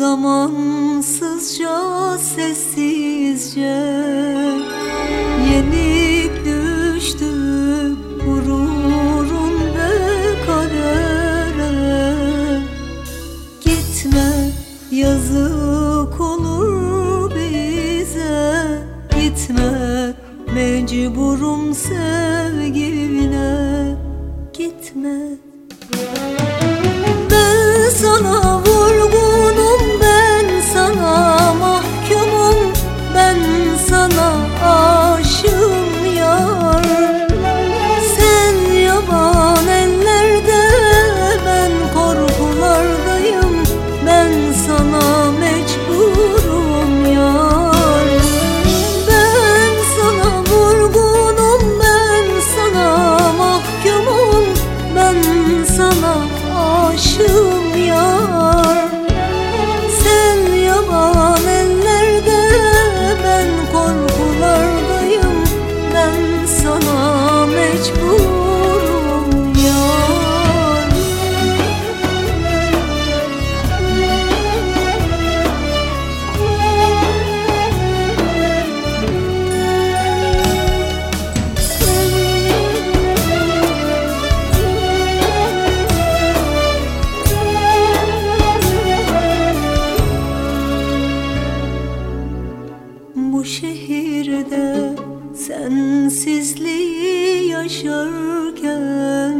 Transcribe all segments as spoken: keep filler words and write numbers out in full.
Zamansızca, sessizce yenik düştük gururun ve kadere. Gitme, yazık olur bize. Gitme, mecburum sevgine. Gitme. Ben sana vurgunum, ben sana mahkumum, ben sana aşığım yar. Sen yaban ellerde, ben korkulardayım, ben sana mecburum yar. Ben sana vurgunum, ben sana mahkumum, ben sana aşığım yar. Sen yaban ellerde, ben korkulardayım, ben sana mecburum yar. Bu şehirde sensizliği yaşarken,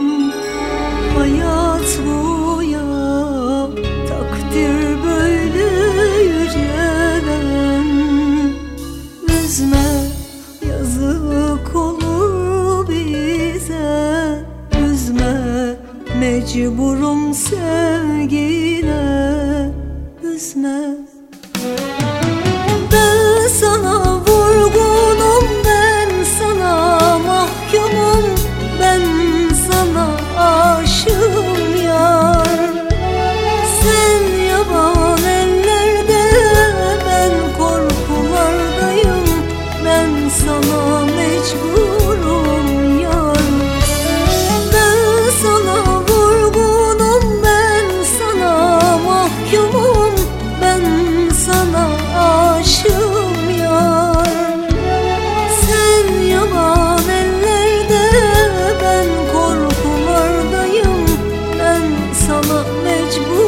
hayat bu ya, takdir böyle yücelen. Üzme, yazık olur bize. Üzme, mecburum sevgine. Üzme. Ben sana vurgunum, ben sana mahkumum, ben sana aşığım yar. Sen yaban ellerde, ben korkulardayım, ben sana mecburum yar. Ben sana vurgunum, ben sana mahkumum, ben sana aşığım yar. Sen yaban ellerde, ben korkulardayım, ben sana mecbur.